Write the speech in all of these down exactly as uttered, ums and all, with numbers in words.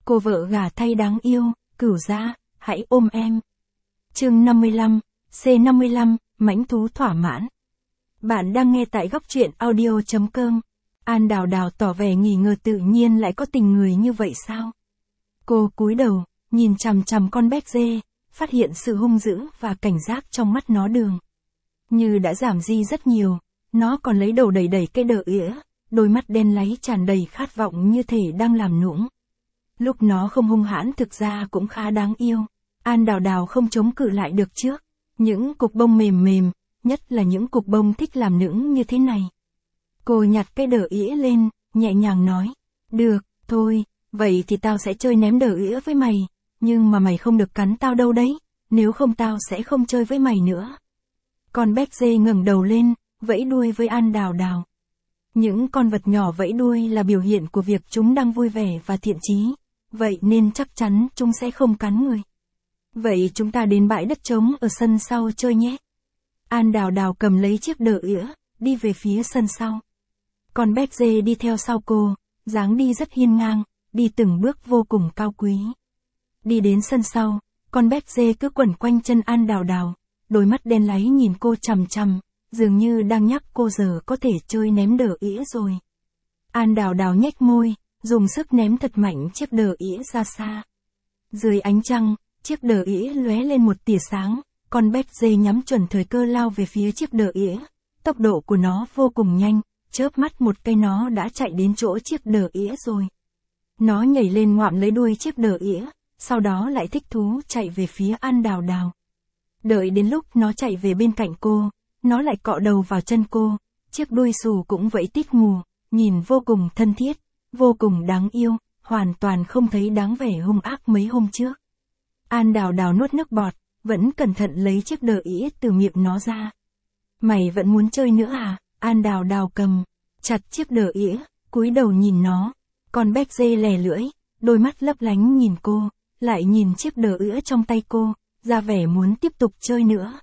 Cô vợ gả thay đáng yêu, Cửu Gia, hãy ôm em. Chương năm mươi lăm, C năm mươi lăm, mãnh thú thỏa mãn. Bạn đang nghe tại góc truyện audio chấm com. An Đào Đào tỏ vẻ nghi ngờ tự nhiên lại có tình người như vậy sao? Cô cúi đầu, nhìn chằm chằm con béc dê, phát hiện sự hung dữ và cảnh giác trong mắt nó đường. Như đã giảm đi rất nhiều, nó còn lấy đầu đẩy đẩy cái đờ ỉa, đôi mắt đen láy tràn đầy khát vọng như thể đang làm nũng. Lúc nó không hung hãn thực ra cũng khá đáng yêu. An Đào Đào không chống cự lại được trước. Những cục bông mềm mềm, nhất là những cục bông thích làm nũng như thế này. Cô nhặt cái đờ ỉa lên, nhẹ nhàng nói. Được, thôi, vậy thì tao sẽ chơi ném đờ ỉa với mày. Nhưng mà mày không được cắn tao đâu đấy, nếu không tao sẽ không chơi với mày nữa. Con béc dê ngẩng đầu lên, vẫy đuôi với An Đào Đào. Những con vật nhỏ vẫy đuôi là biểu hiện của việc chúng đang vui vẻ và thiện chí. Vậy nên chắc chắn chúng sẽ không cắn người. Vậy chúng ta đến bãi đất trống ở sân sau chơi nhé. An Đào Đào cầm lấy chiếc đờ ỉa, đi về phía sân sau. Con béc dê đi theo sau cô, dáng đi rất hiên ngang, đi từng bước vô cùng cao quý. Đi đến sân sau, con béc dê cứ quẩn quanh chân An Đào Đào, đôi mắt đen láy nhìn cô chằm chằm, dường như đang nhắc cô giờ có thể chơi ném đờ ỉa rồi. An Đào Đào nhếch môi, dùng sức ném thật mạnh chiếc đờ ỉa ra xa. Dưới ánh trăng, chiếc đờ ỉa lóe lên một tia sáng, con béc dê nhắm chuẩn thời cơ lao về phía chiếc đờ ỉa. Tốc độ của nó vô cùng nhanh, chớp mắt một cây nó đã chạy đến chỗ chiếc đờ ỉa rồi. Nó nhảy lên ngoạm lấy đuôi chiếc đờ ỉa, sau đó lại thích thú chạy về phía An Đào Đào. Đợi đến lúc nó chạy về bên cạnh cô, nó lại cọ đầu vào chân cô, chiếc đuôi xù cũng vẫy tít ngù, nhìn vô cùng thân thiết, vô cùng đáng yêu, hoàn toàn không thấy đáng vẻ hung ác mấy hôm trước. An Đào Đào nuốt nước bọt, vẫn cẩn thận lấy chiếc đờ ỉa từ miệng nó ra. Mày vẫn muốn chơi nữa à? An Đào Đào cầm chặt chiếc đờ ỉa, cúi đầu nhìn nó. Con béc dê lè lưỡi, đôi mắt lấp lánh nhìn cô, lại nhìn chiếc đờ ỉa trong tay cô, ra vẻ muốn tiếp tục chơi nữa.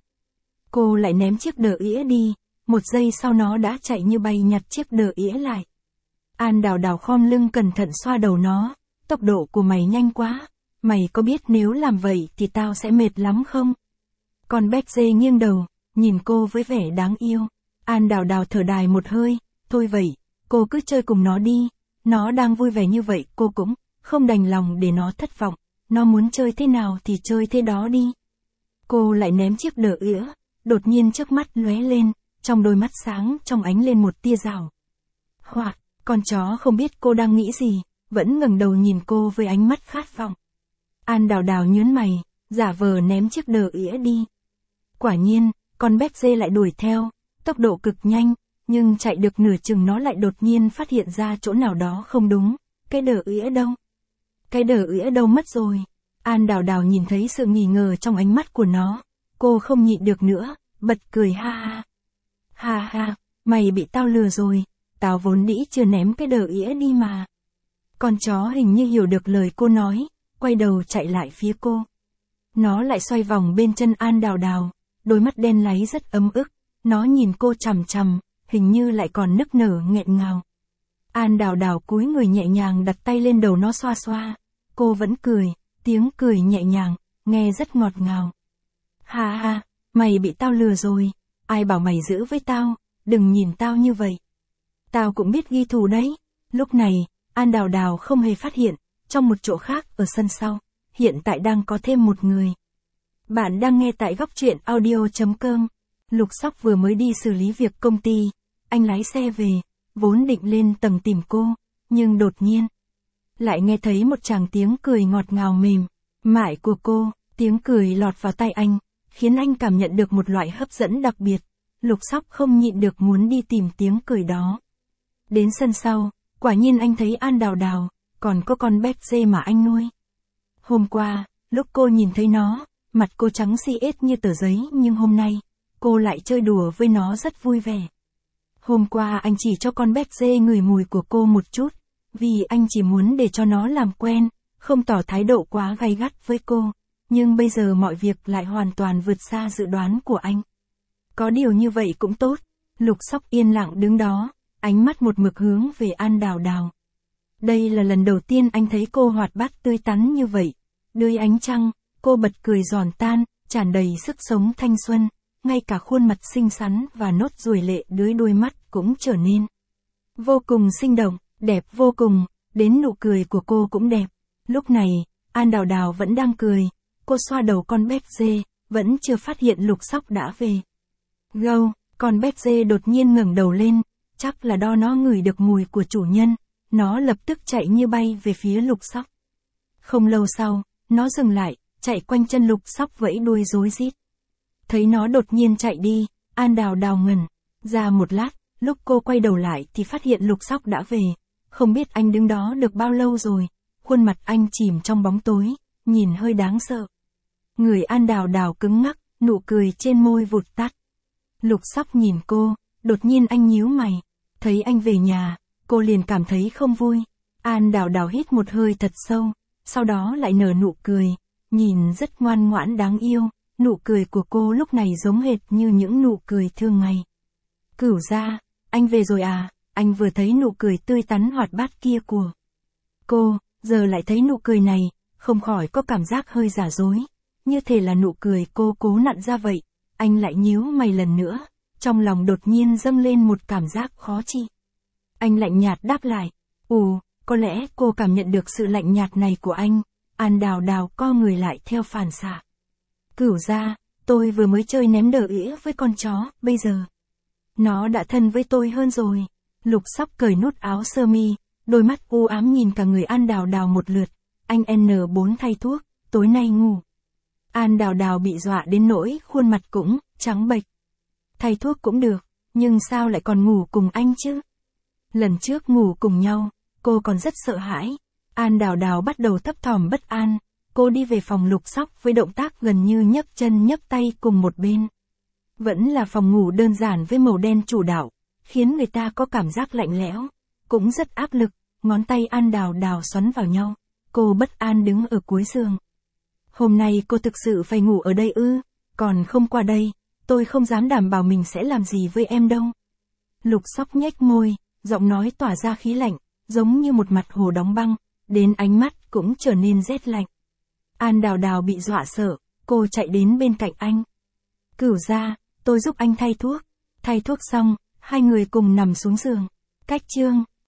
Cô lại ném chiếc đờ ỉa đi, một giây sau nó đã chạy như bay nhặt chiếc đờ ỉa lại. An Đào Đào khom lưng cẩn thận xoa đầu nó, tốc độ của mày nhanh quá, mày có biết nếu làm vậy thì tao sẽ mệt lắm không? Con béc dê nghiêng đầu, nhìn cô với vẻ đáng yêu. An Đào Đào thở dài một hơi, thôi vậy, cô cứ chơi cùng nó đi, nó đang vui vẻ như vậy cô cũng không đành lòng để nó thất vọng, nó muốn chơi thế nào thì chơi thế đó đi. Cô lại ném chiếc đờ ỉa, đột nhiên trước mắt lóe lên, trong đôi mắt sáng trong ánh lên một tia rào hoạt. Con chó không biết cô đang nghĩ gì, vẫn ngẩng đầu nhìn cô với ánh mắt khát vọng. An Đào Đào nhướng mày, giả vờ ném chiếc đờ ỉa đi. Quả nhiên, con béc dê lại đuổi theo, tốc độ cực nhanh, nhưng chạy được nửa chừng nó lại đột nhiên phát hiện ra chỗ nào đó không đúng. Cái đờ ỉa đâu? Cái đờ ỉa đâu mất rồi? An Đào Đào nhìn thấy sự nghi ngờ trong ánh mắt của nó, cô không nhịn được nữa, bật cười ha ha. Ha ha, mày bị tao lừa rồi. Tao vốn dĩ chưa ném cái đờ ỉa đi mà. Con chó hình như hiểu được lời cô nói, quay đầu chạy lại phía cô. Nó lại xoay vòng bên chân An Đào Đào, đôi mắt đen láy rất ấm ức, nó nhìn cô chằm chằm, hình như lại còn nức nở nghẹn ngào. An Đào Đào cúi người nhẹ nhàng đặt tay lên đầu nó xoa xoa, cô vẫn cười, tiếng cười nhẹ nhàng, nghe rất ngọt ngào. Ha ha, mày bị tao lừa rồi, ai bảo mày giữ với tao, đừng nhìn tao như vậy. Tao cũng biết ghi thù đấy. Lúc này, An Đào Đào không hề phát hiện, trong một chỗ khác ở sân sau, hiện tại đang có thêm một người. Bạn đang nghe tại góc truyện audio chấm com. Lục Sóc vừa mới đi xử lý việc công ty, anh lái xe về, vốn định lên tầng tìm cô, nhưng đột nhiên lại nghe thấy một tràng tiếng cười ngọt ngào mềm mại của cô, tiếng cười lọt vào tai anh, khiến anh cảm nhận được một loại hấp dẫn đặc biệt. Lục Sóc không nhịn được muốn đi tìm tiếng cười đó. Đến sân sau, quả nhiên anh thấy An Đào Đào, còn có con béc dê mà anh nuôi. Hôm qua, lúc cô nhìn thấy nó, mặt cô trắng xi ết như tờ giấy, nhưng hôm nay, cô lại chơi đùa với nó rất vui vẻ. Hôm qua anh chỉ cho con béc dê ngửi mùi của cô một chút, vì anh chỉ muốn để cho nó làm quen, không tỏ thái độ quá gay gắt với cô, nhưng bây giờ mọi việc lại hoàn toàn vượt xa dự đoán của anh. Có điều như vậy cũng tốt, Lục Sóc yên lặng đứng đó, ánh mắt một mực hướng về An Đào Đào. Đây là lần đầu tiên anh thấy cô hoạt bát tươi tắn như vậy. Dưới ánh trăng, cô bật cười giòn tan, tràn đầy sức sống thanh xuân, ngay cả khuôn mặt xinh xắn và nốt ruồi lệ dưới đôi mắt cũng trở nên vô cùng sinh động, đẹp vô cùng, đến nụ cười của cô cũng đẹp. Lúc này, An Đào Đào vẫn đang cười, cô xoa đầu con béc dê, vẫn chưa phát hiện Lục Sóc đã về. Gâu, con béc dê đột nhiên ngẩng đầu lên, chắc là do nó ngửi được mùi của chủ nhân, nó lập tức chạy như bay về phía Lục Sóc. Không lâu sau, nó dừng lại, chạy quanh chân Lục Sóc vẫy đuôi rối rít. Thấy nó đột nhiên chạy đi, An Đào Đào ngẩn ra một lát, lúc cô quay đầu lại thì phát hiện Lục Sóc đã về. Không biết anh đứng đó được bao lâu rồi, khuôn mặt anh chìm trong bóng tối, nhìn hơi đáng sợ. Người An Đào Đào cứng ngắc, nụ cười trên môi vụt tắt. Lục Sóc nhìn cô, đột nhiên anh nhíu mày, thấy anh về nhà, cô liền cảm thấy không vui. An Đào Đào hít một hơi thật sâu, sau đó lại nở nụ cười, nhìn rất ngoan ngoãn đáng yêu, nụ cười của cô lúc này giống hệt như những nụ cười thường ngày. Cửu gia, anh về rồi à? Anh vừa thấy nụ cười tươi tắn hoạt bát kia của cô, giờ lại thấy nụ cười này, không khỏi có cảm giác hơi giả dối, như thể là nụ cười cô cố nặn ra vậy. Anh lại nhíu mày lần nữa, trong lòng đột nhiên dâng lên một cảm giác khó chịu. Anh lạnh nhạt đáp lại, ù, có lẽ cô cảm nhận được sự lạnh nhạt này của anh. An Đào Đào co người lại theo phản xạ. Cửu gia, tôi vừa mới chơi ném đờ ỉa với con chó, bây giờ nó đã thân với tôi hơn rồi. Lục Sóc cởi nút áo sơ mi, đôi mắt u ám nhìn cả người An Đào Đào một lượt. Anh en bốn thay thuốc, tối nay ngủ. An Đào Đào bị dọa đến nỗi khuôn mặt cũng trắng bệch. Thay thuốc cũng được, nhưng sao lại còn ngủ cùng anh chứ? Lần trước ngủ cùng nhau, cô còn rất sợ hãi. An Đào Đào bắt đầu thấp thỏm bất an, cô đi về phòng Lục Sóc với động tác gần như nhấc chân nhấc tay cùng một bên. Vẫn là phòng ngủ đơn giản với màu đen chủ đạo, khiến người ta có cảm giác lạnh lẽo, cũng rất áp lực, ngón tay An Đào Đào xoắn vào nhau. Cô bất an đứng ở cuối giường. Hôm nay cô thực sự phải ngủ ở đây ư? Còn không qua đây, tôi không dám đảm bảo mình sẽ làm gì với em đâu. Lục Sóc nhếch môi, giọng nói tỏa ra khí lạnh, giống như một mặt hồ đóng băng, đến ánh mắt cũng trở nên rét lạnh. An Đào Đào bị dọa sợ, cô chạy đến bên cạnh anh. Cửu gia, tôi giúp anh thay thuốc. Thay thuốc xong, hai người cùng nằm xuống giường. Cách chương